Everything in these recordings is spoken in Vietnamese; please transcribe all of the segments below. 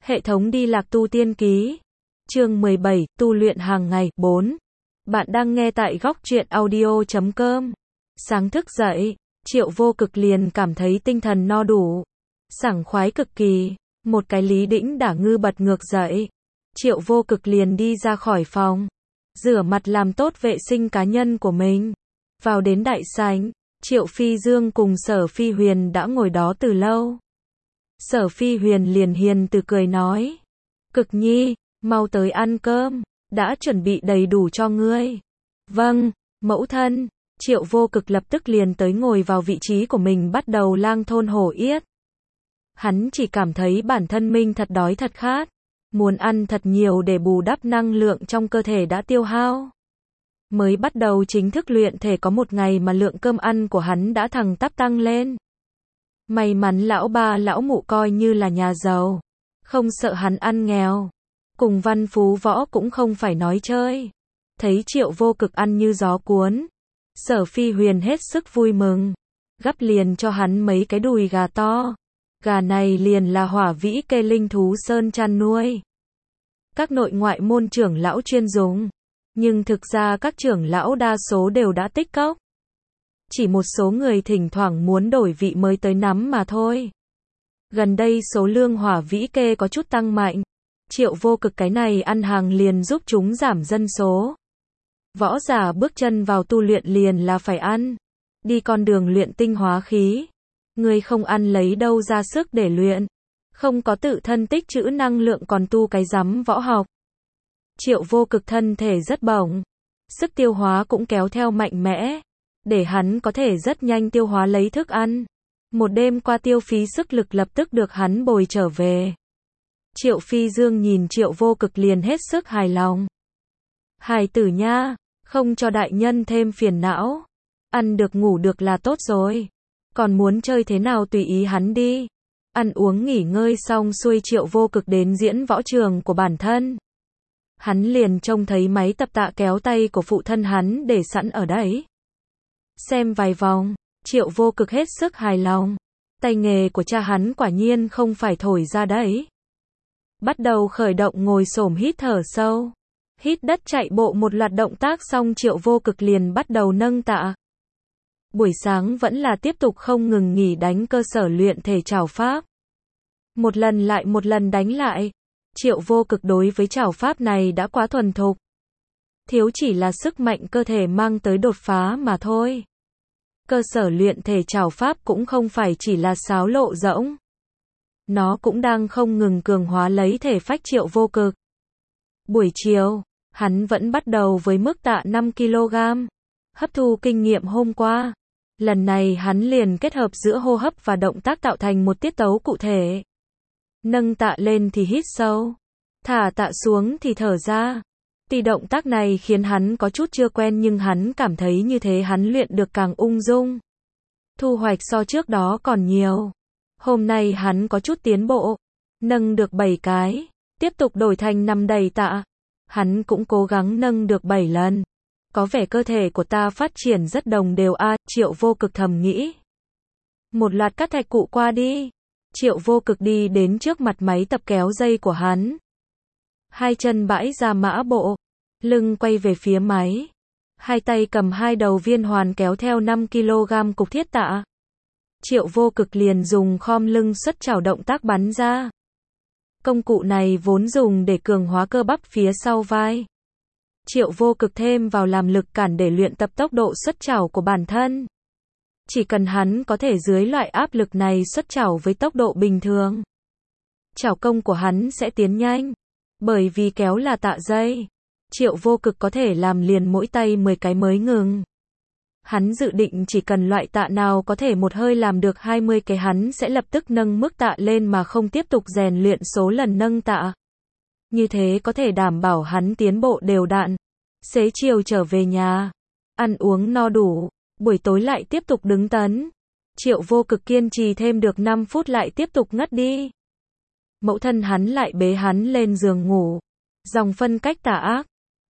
Hệ thống đi lạc tu tiên ký. Chương 17, tu luyện hàng ngày. 4. Bạn đang nghe tại góc truyện audio.com. Sáng thức dậy, Triệu Vô Cực liền cảm thấy tinh thần no đủ, sảng khoái cực kỳ. Một cái lý đĩnh đả ngư bật ngược dậy. Triệu Vô Cực liền đi ra khỏi phòng, rửa mặt làm tốt vệ sinh cá nhân của mình. Vào đến đại sảnh, Triệu Phi Dương cùng Sở Phi Huyền đã ngồi đó từ lâu. Sở Phi Huyền liền hiền từ cười nói: Cực Nhi, mau tới ăn cơm, đã chuẩn bị đầy đủ cho ngươi. Vâng, mẫu thân. Triệu Vô Cực lập tức liền tới ngồi vào vị trí của mình, bắt đầu lang thôn hổ yết. Hắn chỉ cảm thấy bản thân mình thật đói thật khát, muốn ăn thật nhiều để bù đắp năng lượng trong cơ thể đã tiêu hao. Mới bắt đầu chính thức luyện thể có một ngày mà lượng cơm ăn của hắn đã thẳng tắp tăng lên. May mắn lão ba lão mụ coi như là nhà giàu, không sợ hắn ăn nghèo. Cùng Văn Phú Võ cũng không phải nói chơi. Thấy Triệu Vô Cực ăn như gió cuốn, Sở Phi Huyền hết sức vui mừng, gắp liền cho hắn mấy cái đùi gà to. Gà này liền là Hỏa Vĩ Kê linh thú sơn chăn nuôi, các nội ngoại môn trưởng lão chuyên dùng. Nhưng thực ra các trưởng lão đa số đều đã tích cốc, chỉ một số người thỉnh thoảng muốn đổi vị mới tới nắm mà thôi. Gần đây số lượng Hỏa Vĩ Kê có chút tăng mạnh. Triệu Vô Cực cái này ăn hàng liền giúp chúng giảm dân số. Võ giả bước chân vào tu luyện liền là phải ăn, đi con đường luyện tinh hóa khí. Người không ăn lấy đâu ra sức để luyện, không có tự thân tích trữ năng lượng còn tu cái rắm võ học. Triệu Vô Cực thân thể rất bổng, sức tiêu hóa cũng kéo theo mạnh mẽ, để hắn có thể rất nhanh tiêu hóa lấy thức ăn. Một đêm qua tiêu phí sức lực lập tức được hắn bồi trở về. Triệu Phi Dương nhìn Triệu Vô Cực liền hết sức hài lòng. Hài tử nha, không cho đại nhân thêm phiền não, ăn được ngủ được là tốt rồi, còn muốn chơi thế nào tùy ý hắn đi. Ăn uống nghỉ ngơi xong xuôi, Triệu Vô Cực đến diễn võ trường của bản thân. Hắn liền trông thấy máy tập tạ kéo tay của phụ thân hắn để sẵn ở đấy. Xem vài vòng, Triệu Vô Cực hết sức hài lòng. Tay nghề của cha hắn quả nhiên không phải thổi ra đấy. Bắt đầu khởi động ngồi xổm hít thở sâu, hít đất chạy bộ một loạt động tác xong, Triệu Vô Cực liền bắt đầu nâng tạ. Buổi sáng vẫn là tiếp tục không ngừng nghỉ đánh cơ sở luyện thể trảo pháp. Một lần lại một lần đánh lại. Triệu Vô Cực đối với trảo pháp này đã quá thuần thục. Thiếu chỉ là sức mạnh cơ thể mang tới đột phá mà thôi. Cơ sở luyện thể trảo pháp cũng không phải chỉ là sáo lộ rỗng. Nó cũng đang không ngừng cường hóa lấy thể phách Triệu Vô Cực. Buổi chiều, hắn vẫn bắt đầu với mức tạ 5 kg. Hấp thu kinh nghiệm hôm qua. Lần này hắn liền kết hợp giữa hô hấp và động tác tạo thành một tiết tấu cụ thể. Nâng tạ lên thì hít sâu, thả tạ xuống thì thở ra. Tuy động tác này khiến hắn có chút chưa quen nhưng hắn cảm thấy như thế hắn luyện được càng ung dung. Thu hoạch so trước đó còn nhiều. Hôm nay hắn có chút tiến bộ, nâng được 7 cái, tiếp tục đổi thành 5 đầy tạ. Hắn cũng cố gắng nâng được 7 lần. Có vẻ cơ thể của ta phát triển rất đồng đều a, Triệu Vô Cực thầm nghĩ. Một loạt các thạch cụ qua đi. Triệu Vô Cực đi đến trước mặt máy tập kéo dây của hắn. Hai chân bãi ra mã bộ, lưng quay về phía máy. Hai tay cầm hai đầu viên hoàn kéo theo 5 kg cục thiết tạ. Triệu Vô Cực liền dùng khom lưng xuất chảo động tác bắn ra. Công cụ này vốn dùng để cường hóa cơ bắp phía sau vai. Triệu Vô Cực thêm vào làm lực cản để luyện tập tốc độ xuất chảo của bản thân. Chỉ cần hắn có thể dưới loại áp lực này xuất chảo với tốc độ bình thường, chảo công của hắn sẽ tiến nhanh. Bởi vì kéo là tạ dây, Triệu Vô Cực có thể làm liền mỗi tay 10 cái mới ngừng. Hắn dự định chỉ cần loại tạ nào có thể một hơi làm được 20 cái hắn sẽ lập tức nâng mức tạ lên mà không tiếp tục rèn luyện số lần nâng tạ. Như thế có thể đảm bảo hắn tiến bộ đều đặn. Xế chiều trở về nhà, ăn uống no đủ, buổi tối lại tiếp tục đứng tấn. Triệu Vô Cực kiên trì thêm được 5 phút lại tiếp tục ngất đi. Mẫu thân hắn lại bế hắn lên giường ngủ. Dòng phân cách tà ác.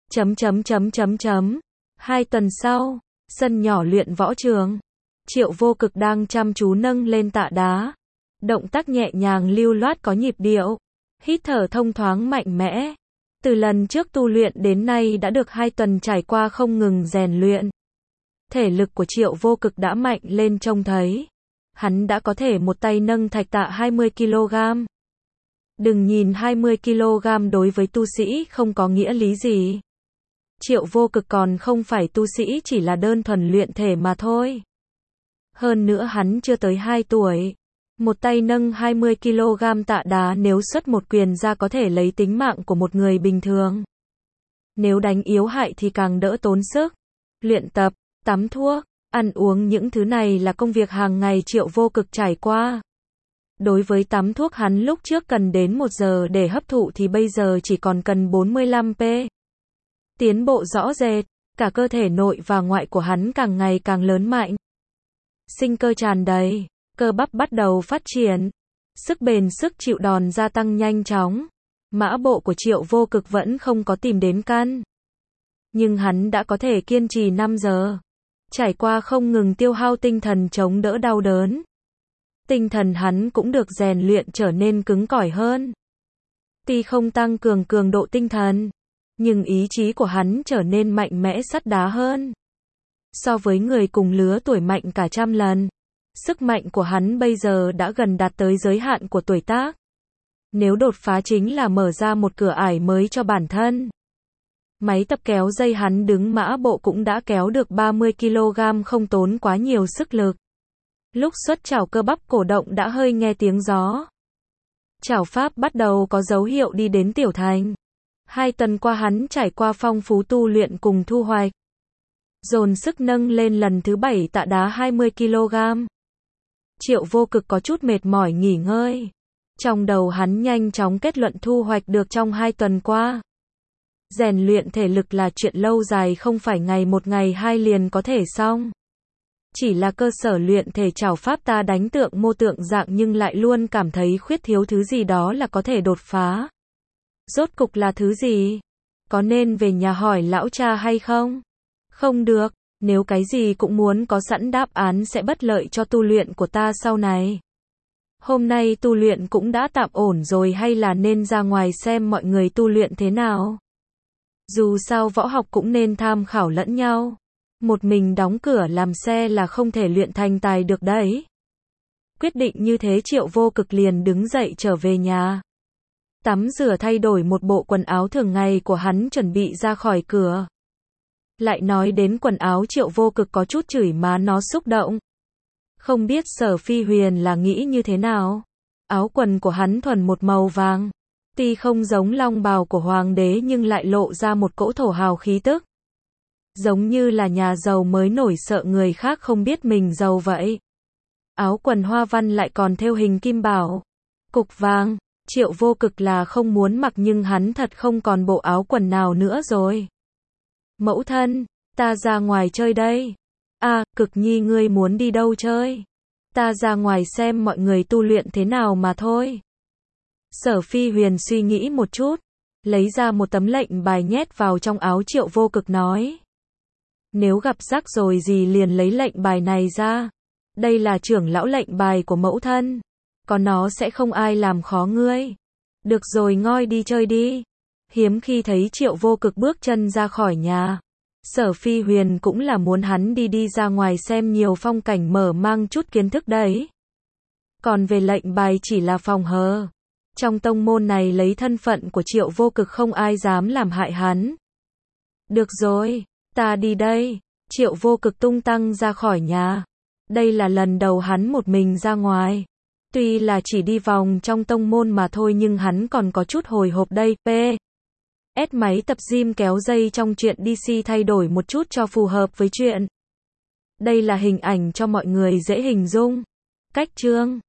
2 tuần sau, sân nhỏ luyện võ trường. Triệu Vô Cực đang chăm chú nâng lên tạ đá. Động tác nhẹ nhàng lưu loát có nhịp điệu. Hít thở thông thoáng mạnh mẽ. Từ lần trước tu luyện đến nay đã được 2 tuần trải qua không ngừng rèn luyện. Thể lực của Triệu Vô Cực đã mạnh lên trông thấy. Hắn đã có thể một tay nâng thạch tạ 20 kg. Đừng nhìn 20 kg đối với tu sĩ không có nghĩa lý gì. Triệu Vô Cực còn không phải tu sĩ, chỉ là đơn thuần luyện thể mà thôi. Hơn nữa hắn chưa tới 2 tuổi. Một tay nâng 20 kg tạ đá nếu xuất một quyền ra có thể lấy tính mạng của một người bình thường. Nếu đánh yếu hại thì càng đỡ tốn sức. Luyện tập, tắm thuốc, ăn uống những thứ này là công việc hàng ngày Triệu Vô Cực trải qua. Đối với tắm thuốc hắn lúc trước cần đến 1 giờ để hấp thụ thì bây giờ chỉ còn cần 45 p. Tiến bộ rõ rệt, cả cơ thể nội và ngoại của hắn càng ngày càng lớn mạnh. Sinh cơ tràn đầy, cơ bắp bắt đầu phát triển, sức bền sức chịu đòn gia tăng nhanh chóng. Mã bộ của Triệu Vô Cực vẫn không có tìm đến căn. Nhưng hắn đã có thể kiên trì 5 giờ. Trải qua không ngừng tiêu hao tinh thần chống đỡ đau đớn. Tinh thần hắn cũng được rèn luyện trở nên cứng cỏi hơn. Tuy không tăng cường cường độ tinh thần, nhưng ý chí của hắn trở nên mạnh mẽ sắt đá hơn. So với người cùng lứa tuổi mạnh cả trăm lần. Sức mạnh của hắn bây giờ đã gần đạt tới giới hạn của tuổi tác. Nếu đột phá chính là mở ra một cửa ải mới cho bản thân. Máy tập kéo dây hắn đứng mã bộ cũng đã kéo được 30 kg không tốn quá nhiều sức lực. Lúc xuất chảo cơ bắp cổ động đã hơi nghe tiếng gió. Chảo pháp bắt đầu có dấu hiệu đi đến tiểu thành. 2 tuần qua hắn trải qua phong phú tu luyện cùng thu hoạch. Dồn sức nâng lên lần thứ 7 tạ đá 20 kg. Triệu Vô Cực có chút mệt mỏi nghỉ ngơi. Trong đầu hắn nhanh chóng kết luận thu hoạch được trong 2 tuần qua. Rèn luyện thể lực là chuyện lâu dài, không phải ngày 1 ngày 2 liền có thể xong. Chỉ là cơ sở luyện thể trảo pháp ta đánh tượng mô tượng dạng nhưng lại luôn cảm thấy khuyết thiếu thứ gì đó là có thể đột phá. Rốt cục là thứ gì? Có nên về nhà hỏi lão cha hay không? Không được, nếu cái gì cũng muốn có sẵn đáp án sẽ bất lợi cho tu luyện của ta sau này. Hôm nay tu luyện cũng đã tạm ổn rồi, hay là nên ra ngoài xem mọi người tu luyện thế nào? Dù sao võ học cũng nên tham khảo lẫn nhau. Một mình đóng cửa làm xe là không thể luyện thành tài được đấy. Quyết định như thế Triệu Vô Cực liền đứng dậy trở về nhà. Tắm rửa thay đổi một bộ quần áo thường ngày của hắn chuẩn bị ra khỏi cửa. Lại nói đến quần áo Triệu Vô Cực có chút chửi má nó xúc động. Không biết Sở Phi Huyền là nghĩ như thế nào. Áo quần của hắn thuần một màu vàng. Tuy không giống long bào của hoàng đế nhưng lại lộ ra một cỗ thổ hào khí tức. Giống như là nhà giàu mới nổi sợ người khác không biết mình giàu vậy. Áo quần hoa văn lại còn thêu hình kim bảo. Cục vàng, Triệu Vô Cực là không muốn mặc nhưng hắn thật không còn bộ áo quần nào nữa rồi. Mẫu thân, ta ra ngoài chơi đây. Cực nhi ngươi muốn đi đâu chơi? Ta ra ngoài xem mọi người tu luyện thế nào mà thôi. Sở Phi Huyền suy nghĩ một chút, lấy ra một tấm lệnh bài nhét vào trong áo Triệu Vô Cực nói. Nếu gặp rắc rối gì liền lấy lệnh bài này ra. Đây là trưởng lão lệnh bài của mẫu thân. Có nó sẽ không ai làm khó ngươi. Được rồi, ngoi đi chơi đi. Hiếm khi thấy Triệu Vô Cực bước chân ra khỏi nhà. Sở Phi Huyền cũng là muốn hắn đi ra ngoài xem nhiều phong cảnh, mở mang chút kiến thức đấy. Còn về lệnh bài chỉ là phòng hờ. Trong tông môn này lấy thân phận của Triệu Vô Cực không ai dám làm hại hắn. Được rồi, ta đi đây. Triệu Vô Cực tung tăng ra khỏi nhà. Đây là lần đầu hắn một mình ra ngoài. Tuy là chỉ đi vòng trong tông môn mà thôi nhưng hắn còn có chút hồi hộp đây. Máy tập gym kéo dây trong chuyện DC thay đổi một chút cho phù hợp với chuyện. Đây là hình ảnh cho mọi người dễ hình dung. Cách chương